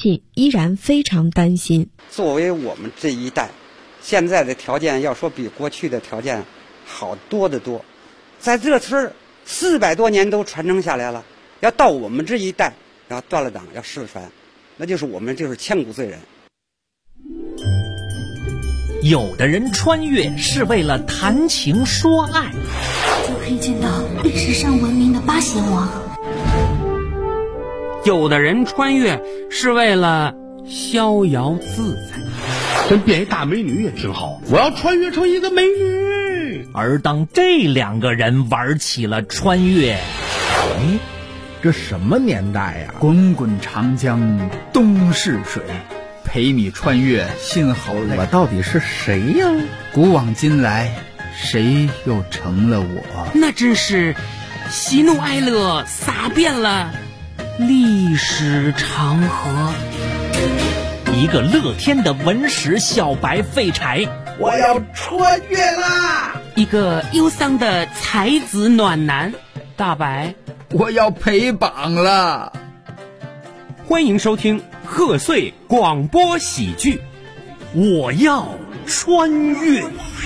信依然非常担心。 作为我们这一代，现在的条件要说比过去的条件好多得多，在这村儿400多年都传承下来了，要到我们这一代要断了档要失传，那就是我们就是千古罪人。 有的人穿越是为了谈情说爱， 就可以见到历史上闻名的八贤王； 有的人穿越是为了逍遥自在， 真变一大美女也挺好，我要穿越成一个美女。 而当这2个人玩起了穿越， 这什么年代呀？ 滚滚长江东逝水，陪你穿越心好累。 我到底是谁呀？ 古往今来，谁又成了我？ 那真是喜怒哀乐洒遍了历史长河。 一个乐天的文史小白废柴， 我要穿越啦！ 一个忧伤的才子暖男大白， 我要陪榜了。 欢迎收听贺岁广播喜剧《我要穿越》。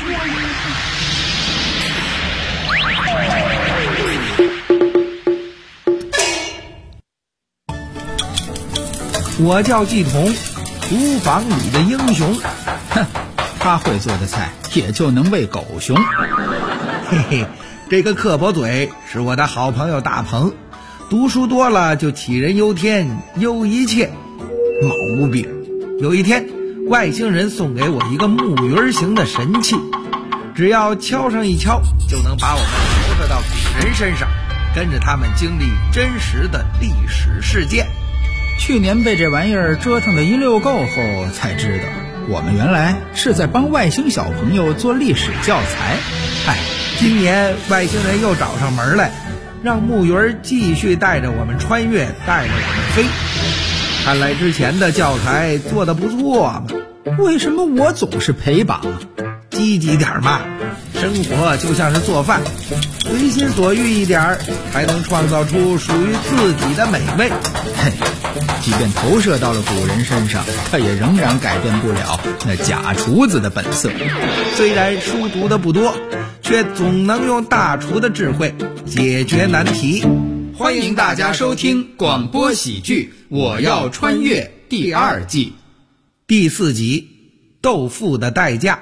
我叫季童，厨房里的英雄。 哼，他会做的菜也就能喂狗熊。 嘿嘿，这个刻薄嘴是我的好朋友大鹏，读书多了就杞人忧天，忧一切。毛病。有一天，外星人送给我一个木鱼形的神器，只要敲上一敲，就能把我们投射到古人身上，跟着他们经历真实的历史事件。 去年被这玩意儿折腾的一溜够后，才知道我们原来是在帮外星小朋友做历史教材。 今年外星人又找上门来，让木鱼继续带着我们穿越，带着我们飞。看来之前的教材做得不错嘛。 为什么我总是陪榜？ 积极点嘛，生活就像是做饭，随心所欲一点，才能创造出属于自己的美味。 即便投射到了古人身上，他也仍然改变不了那假厨子的本色。 虽然书读的不多，却总能用大厨的智慧解决难题。 欢迎大家收听广播喜剧《我要穿越》第2季第4集《豆腐的代价》。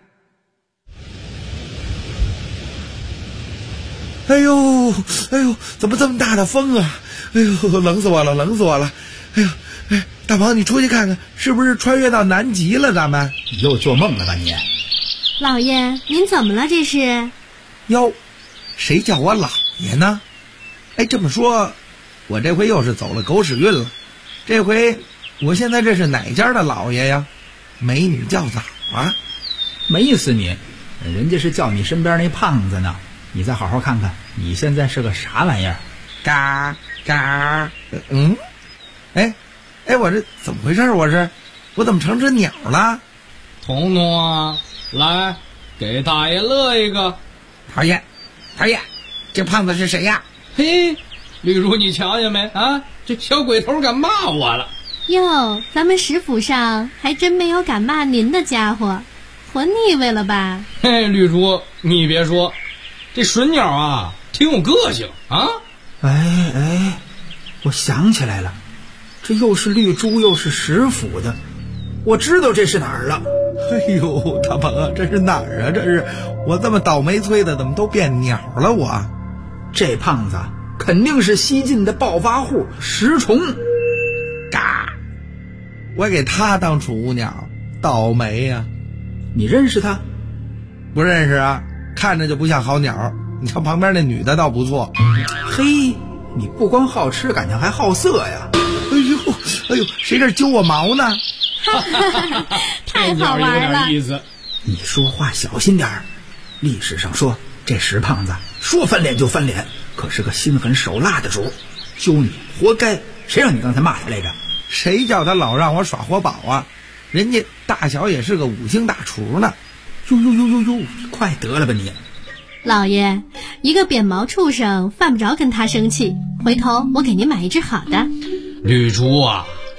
哎呦，怎么这么大的风啊！哎呦，冷死我了，冷死我了！哎呦，大鹏，你出去看看，是不是穿越到南极了？咱们你又做梦了吧你？ 老爷，您怎么了这是？ 哟，谁叫我老爷呢？这么说，我这回又是走了狗屎运了。这回我现在这是哪家的老爷呀？美女教早啊？ 没死你，人家是叫你身边那胖子呢。你再好好看看，你现在是个啥玩意儿？ 嘎嘎，我这怎么回事？我怎么成只鸟了？ 彤彤啊，来，给大爷乐一个。 讨厌，这胖子是谁呀？ 嘿，绿如你瞧见没啊？这小鬼头敢骂我了。 哟，咱们石府上还真没有敢骂您的家伙，活腻歪了吧？ 嘿，绿珠，你别说，这水鸟啊挺有个性啊。 我想起来了，这又是绿珠又是石府的，我知道这是哪儿了。 哎呦，大鹏啊，这是哪儿啊？这是我这么倒霉催的，怎么都变鸟了我？ 这胖子肯定是西晋的暴发户石崇。 嘎，我给他当宠物鸟，倒霉呀！ 你认识他？ 不认识啊，看着就不像好鸟。你瞧旁边那女的倒不错。 嘿，你不光好吃，感情还好色呀！ 哎呦，谁这揪我毛呢？ 太好玩了！ 你说话小心点儿。历史上说这石胖子说翻脸就翻脸，可是个心狠手辣的主，揪你活该。谁让你刚才骂他来着？ 谁叫他老让我耍活宝啊？人家大小也是个5星大厨呢。 哟，快得了吧你！ 老爷，一个扁毛畜生犯不着跟他生气，回头我给您买一只好的。 绿珠啊，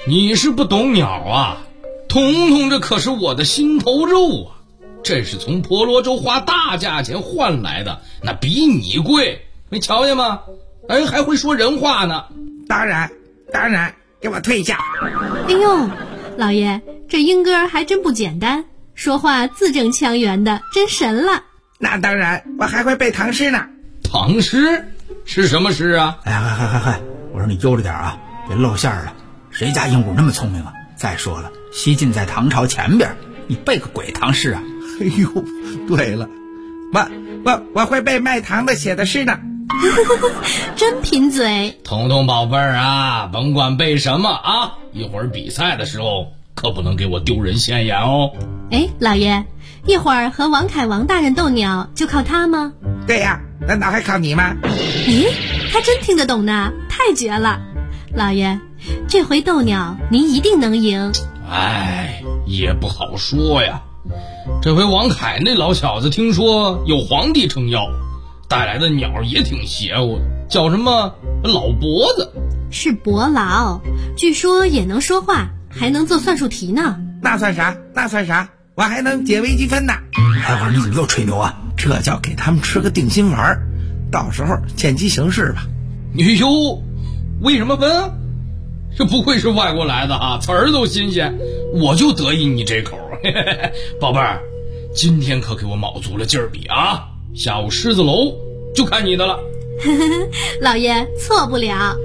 你是不懂鸟啊，彤彤这可是我的心头肉啊，这是从婆罗洲花大价钱换来的，那比你贵，没瞧见吗？哎，还会说人话呢。 当然，给我退下。 哎呦，老爷，这英哥还真不简单，说话字正腔圆的，真神了。 那当然，我还会背唐诗呢。 唐诗是什么诗啊？ 哎，嗨，我说你悠着点啊，别露馅了。谁家鹦鹉那么聪明啊？再说了，西晋在唐朝前边，你背个鬼唐诗啊？ 哎呦，对了，我会背卖糖的写的诗呢。 真贫嘴。 彤彤宝贝儿啊，甭管背什么啊，一会儿比赛的时候可不能给我丢人现眼哦。 哎，老爷，一会儿和王凯王大人斗鸟就靠他吗？ 对呀，难道还靠你吗？ 咦，他真听得懂呢，太绝了。老爷，这回斗鸟您一定能赢。 哎，也不好说呀。这回王凯那老小子听说有皇帝撑腰，带来的鸟也挺邪乎的，叫什么老脖子。 是伯劳，据说也能说话，还能做算术题呢。 那算啥？我还能解微积分呢。 哎，我说你怎么又吹牛啊？ 这叫给他们吃个定心丸，到时候见机行事吧。 哎呦，为什么分？这不愧是外国来的啊，词儿都新鲜，我就得意你这口。宝贝儿，今天可给我卯足了劲儿比啊！下午狮子楼就看你的了。 老爷错不了。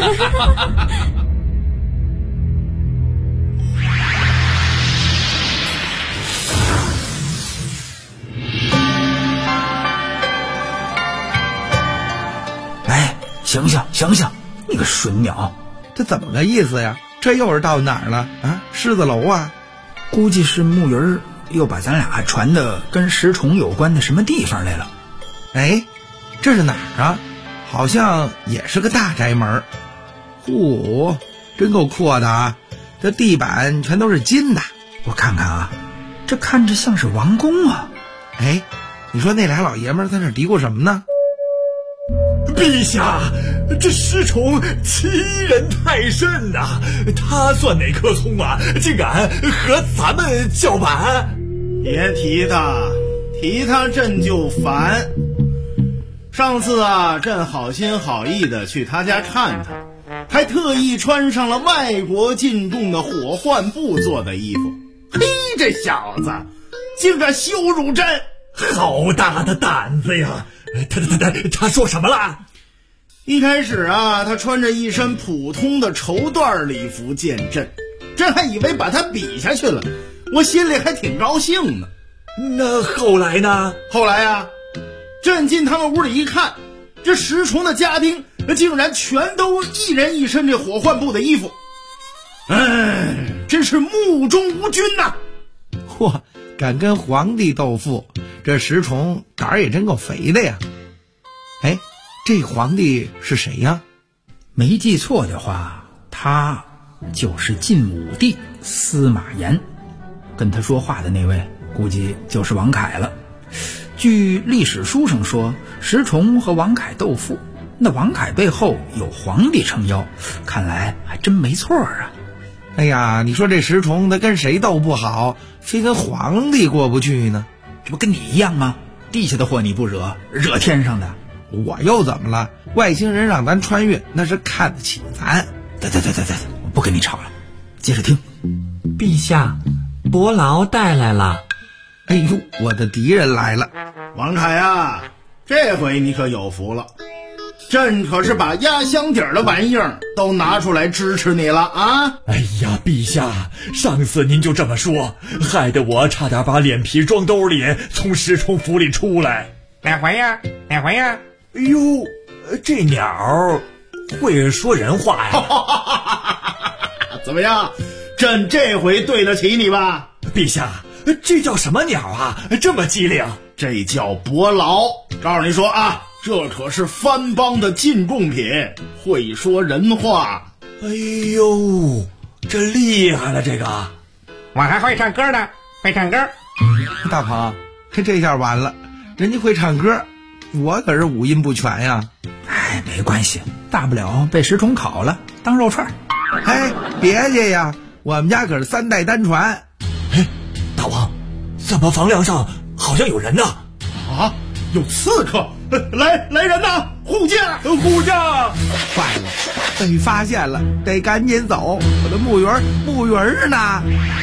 哎，醒醒，你个蠢鸟！ 这怎么个意思呀？这又是到哪儿了啊？狮子楼啊？ 估计是木鱼儿又把咱俩传的跟石虫有关的什么地方来了。 哎，这是哪儿啊？好像也是个大宅门。嚯，真够阔的啊！这地板全都是金的。 我看看啊，这看着像是王宫啊。 哎，你说那俩老爷们在那嘀咕什么呢？ 陛下，这石虫欺人太甚呐！他算哪棵葱啊？竟敢和咱们叫板！ 别提他朕就烦。上次啊，朕好心好意的去他家看他，还特意穿上了外国进贡的火浣布做的衣服。嘿，这小子竟敢羞辱朕！ 好大的胆子呀！他说什么了？ 一开始啊，他穿着一身普通的绸缎礼服见朕，朕还以为把他比下去了，我心里还挺高兴呢。 那后来呢？ 后来啊，朕进他们屋里一看，这石虫的家丁竟然全都一人一身这火浣布的衣服，真是目中无军呐！ 嚯，敢跟皇帝斗富，这石虫胆儿也真够肥的呀！哎，这皇帝是谁呀？ 没记错的话，他就是晋武帝司马炎，跟他说话的那位估计就是王凯了。据历史书上说，石崇和王凯斗富，那王凯背后有皇帝撑腰，看来还真没错啊。 哎呀，你说这石崇他跟谁斗不好，非跟皇帝过不去呢？ 这不跟你一样吗？地下的祸你不惹，惹天上的。 我又怎么了？外星人让咱穿越，那是看得起咱。 对，我不跟你吵了，接着听。 陛下，伯劳带来了。 哎呦，我的敌人来了！ 王凯啊，这回你可有福了，朕可是把压箱底儿的玩意儿都拿出来支持你了啊！ 哎呀，陛下，上次您就这么说，害得我差点把脸皮装兜里，从石虫府里出来。 哪回呀？ 哎呦，这鸟会说人话呀！ 怎么样，朕这回对得起你吧？ 陛下，这叫什么鸟啊？这么机灵？ 这叫伯劳。告诉你说啊，这可是藩邦的进贡品，会说人话。 哎呦，这厉害了这个！ 我还会唱歌呢，会唱歌。大鹏，这下完了，人家会唱歌，我可是五音不全呀。 哎，没关系，大不了被石虫烤了当肉串。 哎， 别介呀，我们家可是3代单传。 哎，大王，怎么房梁上好像有人呢？ 啊，有刺客！来人呐，护驾！ 护驾！ 坏了，被发现了，得赶紧走。我的木鱼儿呢？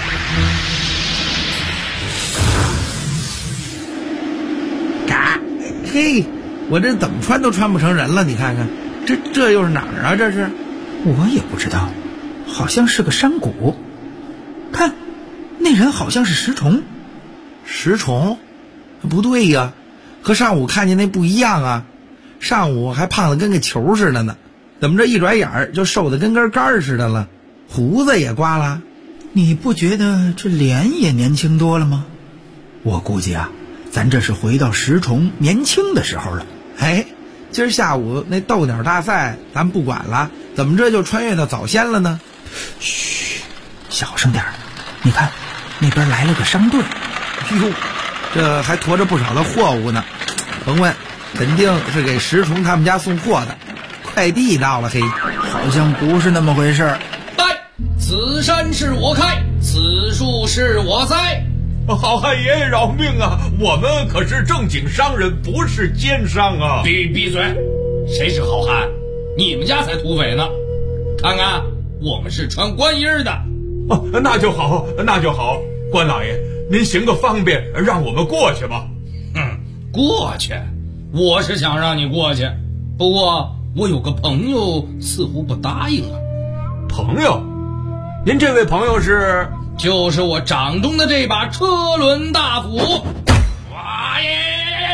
嘎，嘿，我这怎么穿都穿不成人了，你看看，这又是哪儿啊？这是？ 我也不知道，好像是个山谷。看，那人好像是石虫。 石虫？不对呀，和上午看见那不一样啊。上午还胖得跟个球似的呢，怎么这一转眼儿就瘦得跟根杆似的了？胡子也刮了。 你不觉得这脸也年轻多了吗？我估计啊，咱这是回到石虫年轻的时候了。 哎，今儿下午那斗鸟大赛咱不管了，怎么这就穿越到早先了呢？ 嘘，小声点儿。你看，那边来了个商队。 哟，这还驮着不少的货物呢。甭问，肯定是给石虫他们家送货的。快递到了，嘿， 好像不是那么回事。 来，此山是我开，此树是我栽。 好汉爷爷饶命啊！我们可是正经商人，不是奸商啊！ 闭嘴！谁是好汉？你们家才土匪呢！看看，我们是穿官衣的。 哦，那就好，那就好。关老爷，您行个方便，让我们过去吧。 过去？我是想让你过去，不过我有个朋友似乎不答应啊。 朋友？您这位朋友是？ 就是我掌中的这把车轮大斧。哇耶！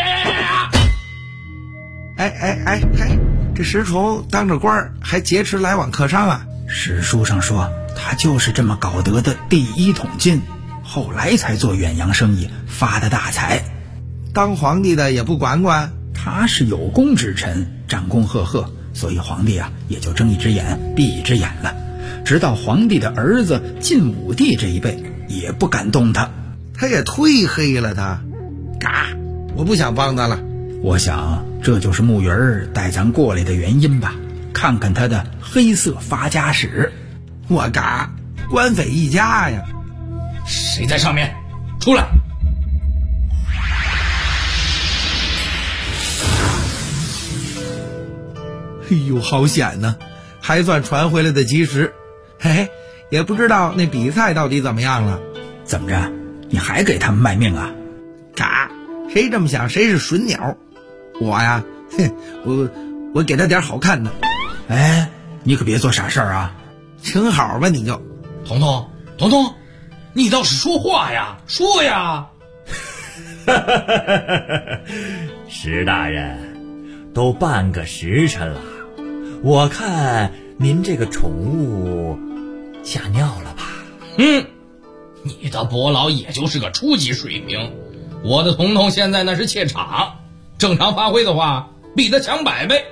哎，这石虫当着官还劫持来往客商啊？ 史书上说他就是这么搞得的第一桶金，后来才做远洋生意发的大财。 当皇帝的也不管管？ 他是有功之臣，战功赫赫，所以皇帝啊也就睁一只眼闭一只眼了。直到皇帝的儿子晋武帝这一辈也不敢动他。 他也忒黑了他。嘎，我不想帮他了。 我想这就是木鱼儿带咱过来的原因吧，看看他的黑色发家史。 我嘎，官匪一家呀！ 谁在上面？出来！ 哎呦，好险呢，还算传回来的及时。嘿，也不知道那比赛到底怎么样了。 怎么着，你还给他们卖命啊？ 嘎，谁这么想谁是损鸟。我呀，我给他点好看的。 哎，你可别做傻事儿啊！ 请好吧，你就。 彤彤，你倒是说话呀，说呀！ 石大人，都半个时辰了，我看您这个宠物吓尿了吧？ 你的伯劳也就是个初级水平，我的彤彤现在那是怯场，正常发挥的话比他强100倍。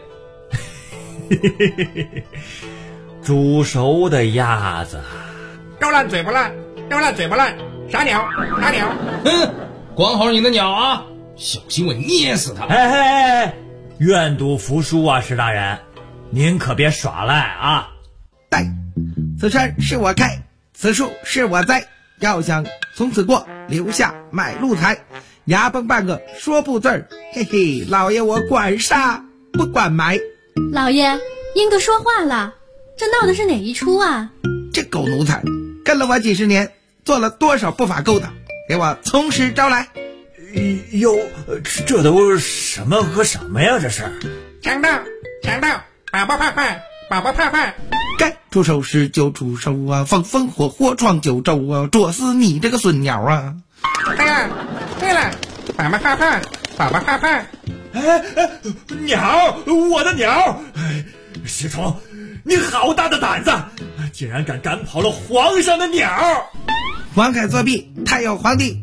煮熟的鸭子， 都烂嘴不烂，都烂嘴不烂，傻鸟。 管好你的鸟啊，小心我捏死它。 哎，愿赌服输啊，石大人，您可别耍赖啊！ 对，此山是我开，此树是我栽，要想从此过，留下买路财。牙崩半个说不字儿，嘿嘿，老爷我管杀不管埋。 老爷，英哥说话了，这闹的是哪一出啊？ 这狗奴才跟了我几十年，做了多少不法勾当，给我从实招来。 哟，这都什么和什么呀？这是强盗，宝宝怕， 该出手时就出手啊，风火闯九州啊，捉死你这个损鸟啊！ 对了，宝宝怕。 哎，鸟，我的鸟！石虫，你好大的胆子，竟然敢赶跑了皇上的鸟！ 王凯作弊，太有皇帝！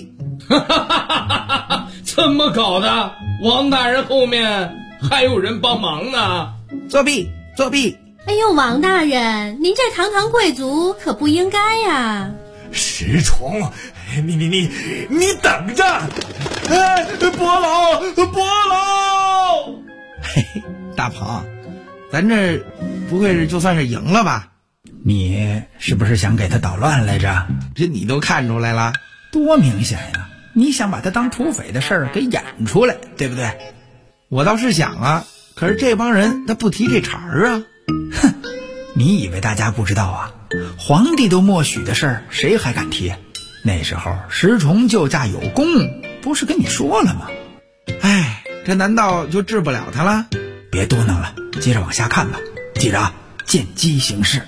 怎么搞的？王大人后面还有人帮忙呢！ 作弊！ 哎呦，王大人，您这堂堂贵族可不应该呀！ 石虫，你等着！哎，伯劳！ 嘿嘿，大鹏，咱这不会是就算是赢了吧？ 你是不是想给他捣乱来着？ 这你都看出来了， 多明显呀！你想把他当土匪的事儿给演出来，对不对？ 我倒是想啊，可是这帮人他不提这茬儿啊。 哼，你以为大家不知道啊？皇帝都默许的事儿，谁还敢提？那时候石崇救驾有功，不是跟你说了吗？ 哎，这难道就治不了他了？ 别多弄了，接着往下看吧。记着啊，见机行事。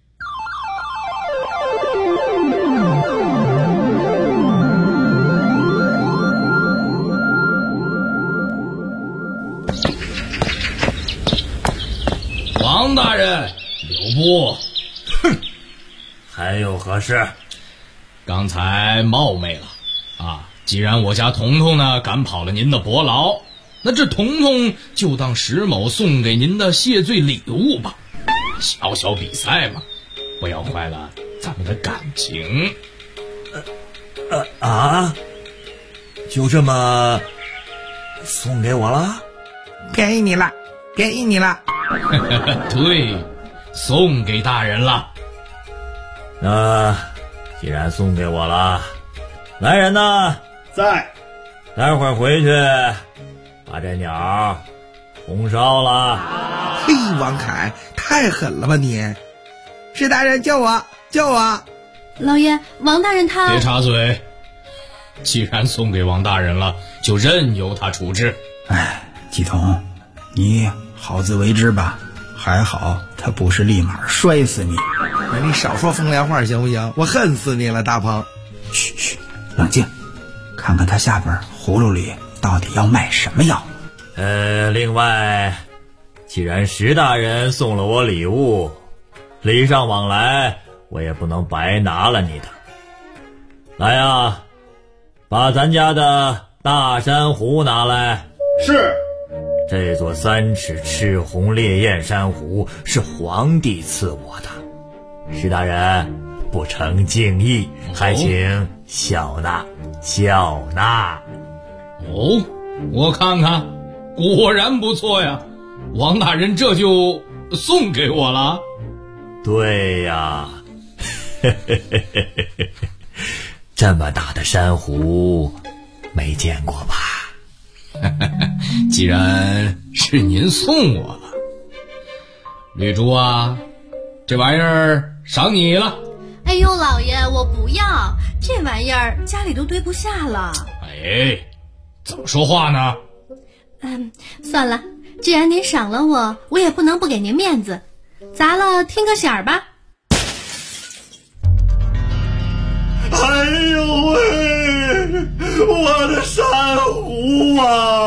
王大人，留步！ 哼，还有何事？ 刚才冒昧了啊！既然我家彤彤呢赶跑了您的伯劳，那这彤彤就当石某送给您的谢罪礼物吧，小小比赛嘛，不要坏了咱们的感情。 就这么送给我了？ 便宜你了，便宜你了。 对，送给大人了。 那既然送给我了，来人呐， 在。 待会儿回去把这鸟红烧了。 嘿，王凯，太狠了吧你！石大人，救我，救我！ 老爷，王大人他…… 别插嘴，既然送给王大人了，就任由他处置。 哎，季童，你好自为之吧。还好他不是立马摔死你。 你少说风凉话行不行？我恨死你了，大鹏。 嘘，冷静，看看他下边葫芦里到底要卖什么药。 另外，既然石大人送了我礼物，礼尚往来，我也不能白拿了你的。来啊，把咱家的大珊瑚拿来。 是。 这座3尺赤红烈焰珊瑚是皇帝赐我的，石大人不成敬意，还请笑纳笑纳。 哦，我看看，果然不错呀，王大人这就送给我了。 对呀，这么大的珊瑚没见过吧？ 既然是您送我了，绿珠啊，这玩意儿赏你了。 哎呦，老爷，我不要，这玩意儿家里都堆不下了。 哎，怎么说话呢？ 算了，既然您赏了我，我也不能不给您面子，砸了听个响儿吧。 哎呦喂，我的珊瑚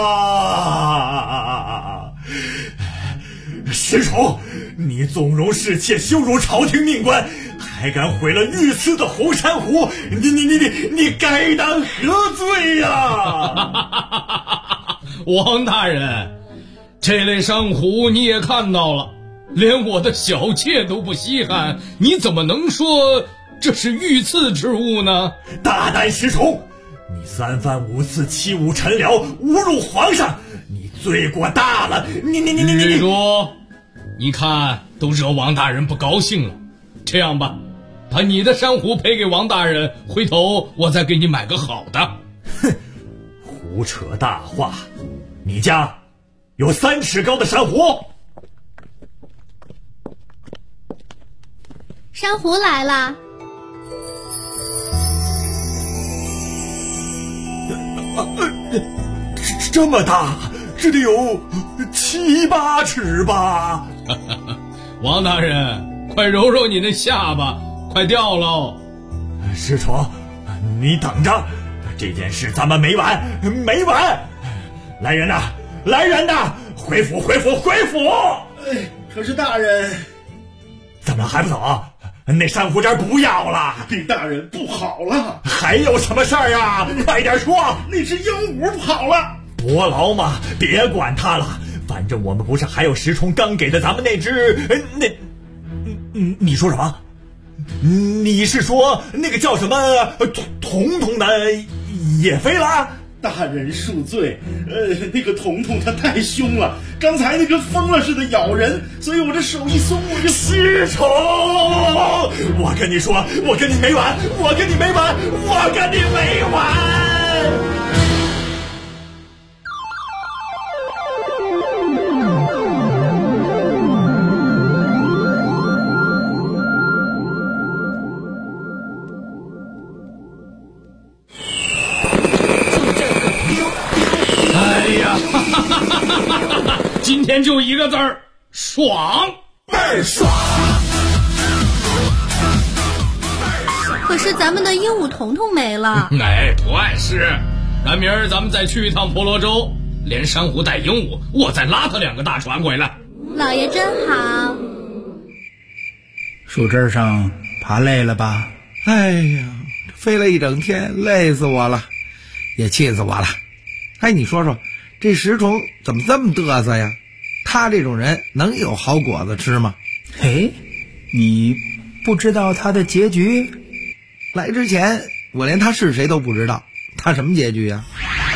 啊！石崇，你纵容侍妾，羞辱朝廷命官，还敢毁了御赐的红珊瑚，你该当何罪呀？ 王大人，这类珊瑚你也看到了，连我的小妾都不稀罕，你怎么能说这是御赐之物呢？ 大胆石崇，你3番5次欺侮臣僚，侮辱皇上，你罪过大了！你玉珠，你看都惹王大人不高兴了。这样吧，把你的珊瑚赔给王大人，回头我再给你买个好的。 哼，胡扯大话！你家有3尺高的珊瑚？ 珊瑚来了。 这么大，这得有7、8尺吧？ 王大人，快揉揉你的下巴，快掉喽！ 石崇，你等着，这件事咱们没完，没完！来人呐，来人呐！回府，回府，回府！ 可是大人， 怎么还不走？那珊瑚针不要了！ 李大人不好了！ 还有什么事儿啊？快点说！ 那只鹦鹉跑了！ 伯劳嘛，别管他了，反正我们不是还有石崇刚给的咱们那只……你说什么？你是说那个叫什么彤彤的也飞了？ 大人恕罪，那个彤彤他太凶了，刚才那跟疯了似的咬人，所以我这手一松我就失宠。我跟你说，我跟你没完，我跟你没完，我跟你没完。 今天就一个字儿，爽， 倍儿爽。 可是咱们的鹦鹉彤彤没了。 哎，不碍事，赶明儿咱们再去一趟婆罗洲，连珊瑚带鹦鹉，我再拉他2个大船回来。 老爷真好。 树枝上爬累了吧？ 哎呀，飞了一整天，累死我了，也气死我了。哎，你说说，这石虫怎么这么嘚瑟呀？他这种人能有好果子吃吗？ 嘿，你不知道他的结局？ 来之前我连他是谁都不知道，他什么结局呀？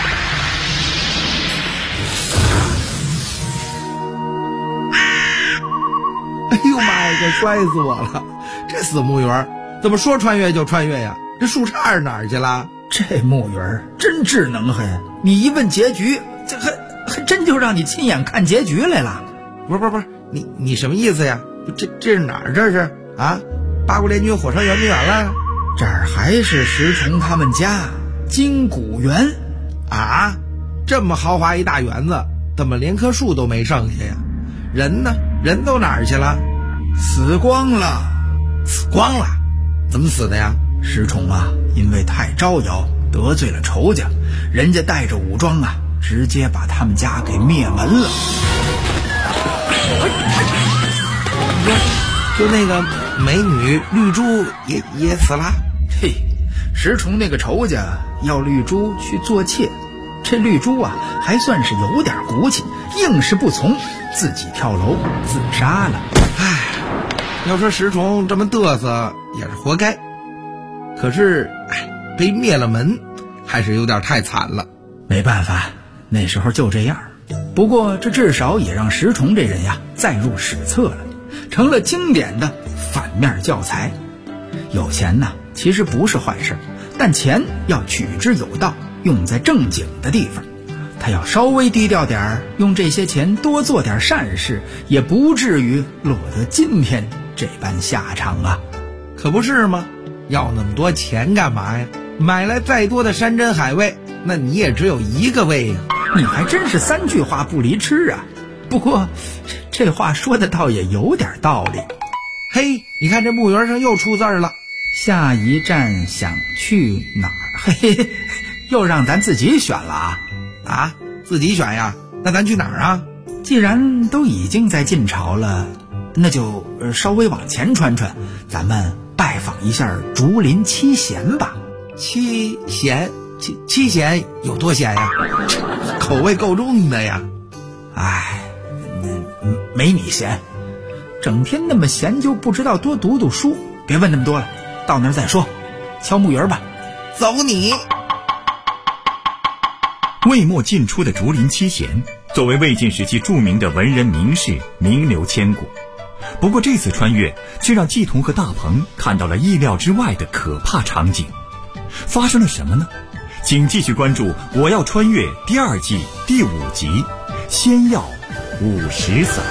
哎呦妈呀，这摔死我了！这死木鱼怎么说穿越就穿越呀？这树杈哪儿去了？ 这木鱼真智能很，你一问结局，这还真就让你亲眼看结局来了。 不是，你什么意思呀？这是哪儿？这是啊？八国联军火烧圆明园了？ 这儿还是石崇他们家金谷园啊？这么豪华一大园子，怎么连棵树都没剩下呀？人呢？人都哪儿去了？ 死光了。 死光了？怎么死的呀？ 石崇啊，因为太招摇，得罪了仇家，人家带着武装啊，直接把他们家给灭门了。 就那个美女绿珠也死了。 嘿，石崇那个仇家要绿珠去做妾，这绿珠啊还算是有点骨气，硬是不从，自己跳楼自杀了。 唉，要说石崇这么嘚瑟也是活该，可是被灭了门还是有点太惨了。 没办法，那时候就这样。不过这至少也让石崇这人呀载入史册了，成了经典的反面教材。有钱呢其实不是坏事，但钱要取之有道，用在正经的地方。他要稍微低调点儿，用这些钱多做点善事，也不至于落得今天这般下场啊。 可不是吗？要那么多钱干嘛呀？买来再多的山珍海味，那你也只有一个胃呀。 你还真是3句话不离吃啊。不过这话说的倒也有点道理。 嘿，你看这墓园上又出字了， 下一站想去哪儿？嘿嘿，又让咱自己选了啊，自己选呀？那咱去哪儿啊？ 既然都已经在晋朝了，那就稍微往前穿穿，咱们拜访一下竹林七贤吧。 七贤有多贤呀？口味够重的呀。 哎，没你闲，整天那么闲就不知道多读读书。别问那么多了，到那儿再说。敲木鱼吧。 走你。 魏末晋初的竹林七贤作为魏晋时期著名的文人名士，名留千古。不过这次穿越却让季童和大鹏看到了意料之外的可怕场景。发生了什么呢？请继续关注《我要穿越》第2季第5集《仙药50伞》。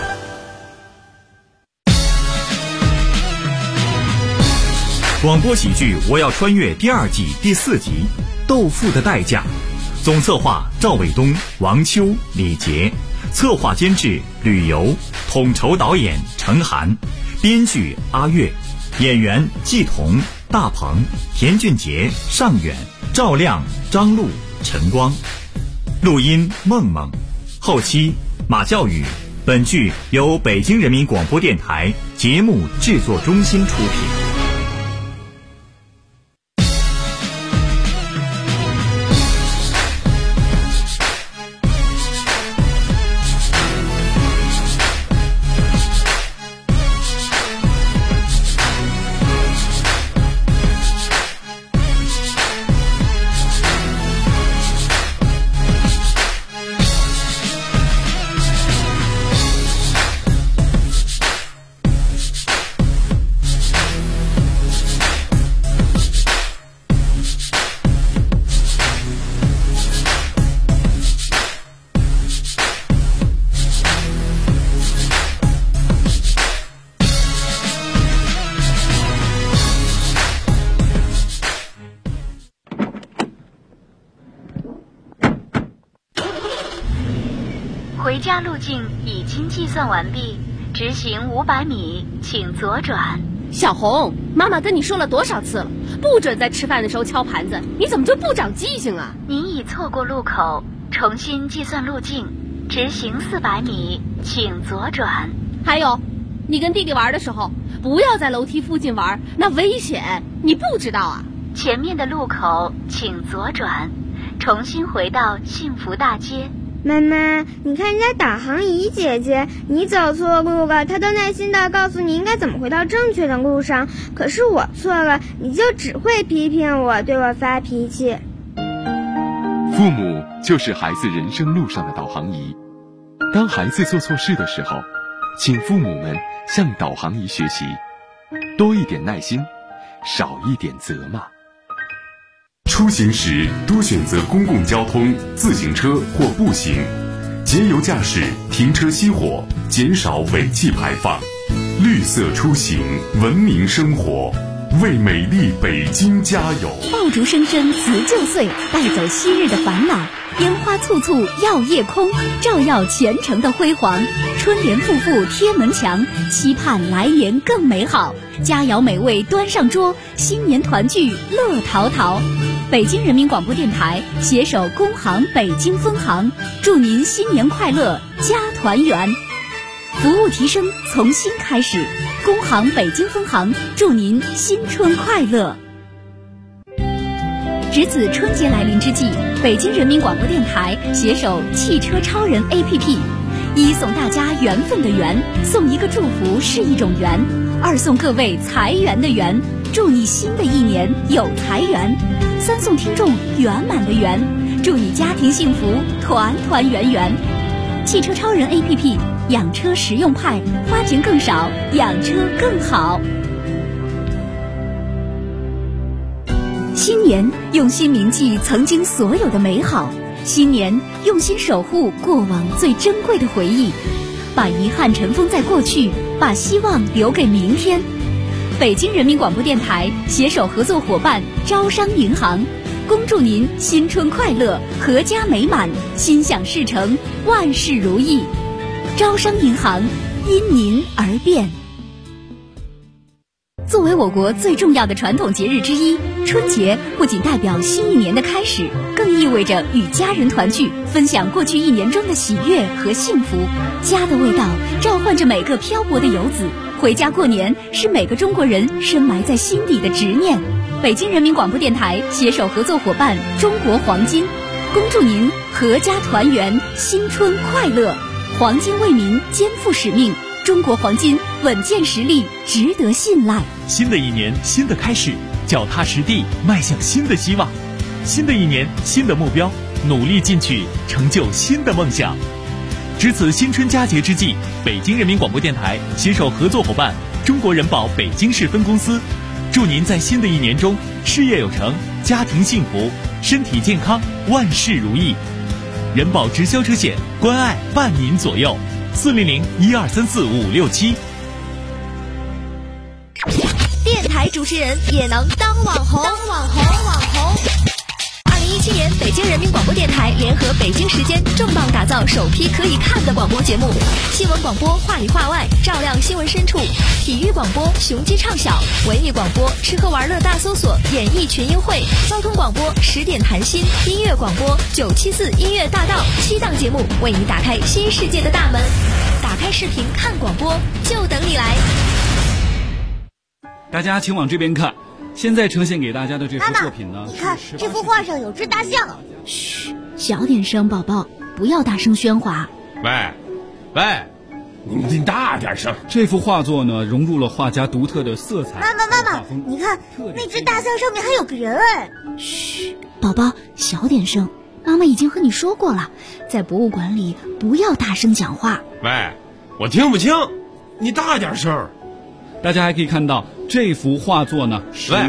广播喜剧《我要穿越》第2季第4集《豆腐的代价》，总策划赵伟东、王秋、李杰，策划监制吕游，统筹导演程涵，编剧阿月，演员季童、大鹏、田俊杰、尚远、赵亮、张璐、陈光，录音梦梦，后期马教育。本剧由北京人民广播电台节目制作中心出品。 家路径已经计算完毕，直行500米，请左转。 小红，妈妈跟你说了多少次了，不准在吃饭的时候敲盘子，你怎么就不长记性啊？ 您已错过路口，重新计算路径，直行400米，请左转。 还有，你跟弟弟玩的时候，不要在楼梯附近玩，那危险，你不知道啊？ 前面的路口请左转，重新回到幸福大街。 妈妈，你看人家导航仪姐姐，你走错路了，她都耐心地告诉你应该怎么回到正确的路上，可是我错了，你就只会批评我，对我发脾气。 父母就是孩子人生路上的导航仪，当孩子做错事的时候，请父母们向导航仪学习，多一点耐心，少一点责骂。 出行时多选择公共交通、自行车或步行，节油驾驶，停车熄火，减少尾气排放。绿色出行，文明生活，为美丽北京加油！ 爆竹声声辞旧岁，带走昔日的烦恼。烟花簇簇耀夜空，照耀前程的辉煌。春联复复贴门墙，期盼来年更美好。佳肴美味端上桌，新年团聚乐淘淘。北京人民广播电台携手工行北京分行，祝您新年快乐，家团圆。服务提升从新开始，工行北京分行祝您新春快乐。值此春节来临之际，北京人民广播电台携手汽车超人 APP， 一送大家缘分的缘，送一个祝福是一种缘；二送各位财源的源，祝你新的一年有财源；三送听众圆满的圆，祝你家庭幸福团团圆圆。汽车超人 APP， 养车实用派，花钱更少，养车更好。新年用心铭记曾经所有的美好，新年用心守护过往最珍贵的回忆，把遗憾尘封在过去，把希望留给明天。北京人民广播电台携手合作伙伴招商银行，恭祝您新春快乐，阖家美满，心想事成，万事如意。招商银行因您而变。作为我国最重要的传统节日之一，春节不仅代表新一年的开始，更意味着与家人团聚，分享过去一年中的喜悦和幸福。家的味道召唤着每个漂泊的游子，回家过年是每个中国人深埋在心底的执念。北京人民广播电台携手合作伙伴中国黄金，恭祝您阖家团圆，新春快乐。黄金为民肩负使命，中国黄金稳健实力，值得信赖。 新的一年，新的开始，脚踏实地，迈向新的希望。新的一年，新的目标，努力进取，成就新的梦想。值此新春佳节之际，北京人民广播电台携手合作伙伴中国人保北京市分公司，祝您在新的一年中事业有成，家庭幸福，身体健康，万事如意。人保直销车险，关爱伴您左右，400-1234-567。 电台主持人也能当网红。2017年，北京人民广播电台联合北京时间重磅打造首批可以看的广播节目：新闻广播话里话外，照亮新闻深处；体育广播雄鸡唱晓；文艺广播吃喝玩乐大搜索，演艺群英会；交通广播10点谈心；音乐广播974音乐大道，7档节目为你打开新世界的大门。打开视频看广播，就等你来。 大家请往这边看，现在呈现给大家的这幅作品呢， 你看这幅画上有只大象。 嘘，小点声，宝宝，不要大声喧哗。 喂，你大点声。 这幅画作呢，融入了画家独特的色彩。 妈妈，你看那只大象上面还有个人哎。 嘘，宝宝，小点声。妈妈已经和你说过了，在博物馆里不要大声讲话。 喂，我听不清，你大点声。 大家还可以看到这幅画作呢， 喂，